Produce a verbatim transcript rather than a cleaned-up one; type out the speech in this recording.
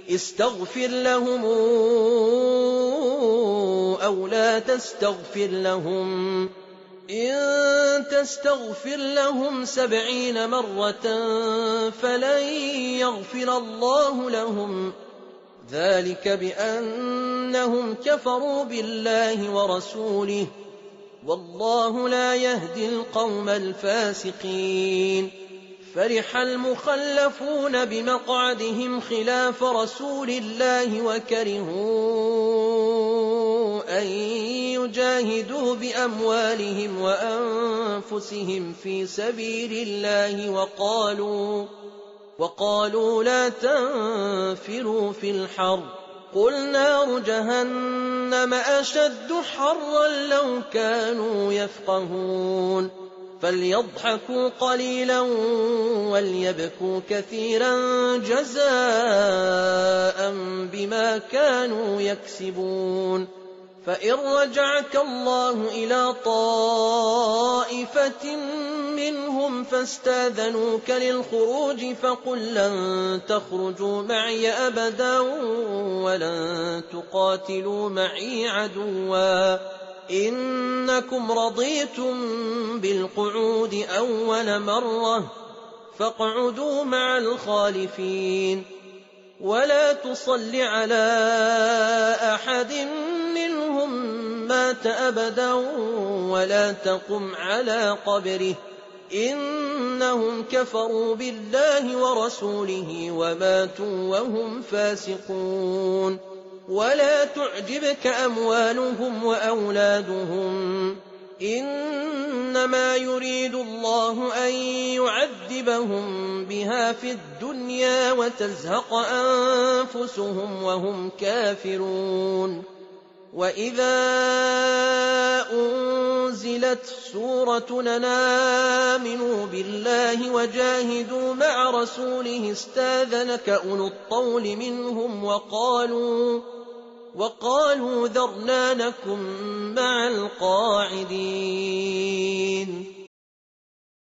استغفر لهم أو لا تستغفر لهم، إن تستغفر لهم سبعين مرة فلن يغفر الله لهم، ذلك بأنهم كفروا بالله ورسوله، والله لا يهدي القوم الفاسقين. فرح المخلفون بمقعدهم خلاف رسول الله وكرهوا أن يجاهدوا بأموالهم وأنفسهم في سبيل الله وقالوا وقالوا لا تنفروا في الحر، قل نار جهنم أشد حرا لو كانوا يفقهون. فليضحكوا قليلا وليبكوا كثيرا جزاء بما كانوا يكسبون. فإن رجعك الله إلى طائفة منهم فاستاذنوك للخروج فقل لن تخرجوا معي أبدا ولن تقاتلوا معي عدوا، إنكم رضيتم بالقعود أول مرة فاقعدوا مع الخالفين، ولا تصل على أحد منهم مات أبدا ولا تقم على قبره، إنهم كفروا بالله ورسوله وماتوا وهم فاسقون. ولا تعجبك أموالهم وأولادهم، إنما يريد الله أن يعذبهم بها في الدنيا وتزهق أنفسهم وهم كافرون. وإذا أنزلت سورة أن آمنوا بالله وجاهدوا مع رسوله استاذنك أولو الطول منهم وقالوا وقالوا ذرنا نكن مع القاعدين.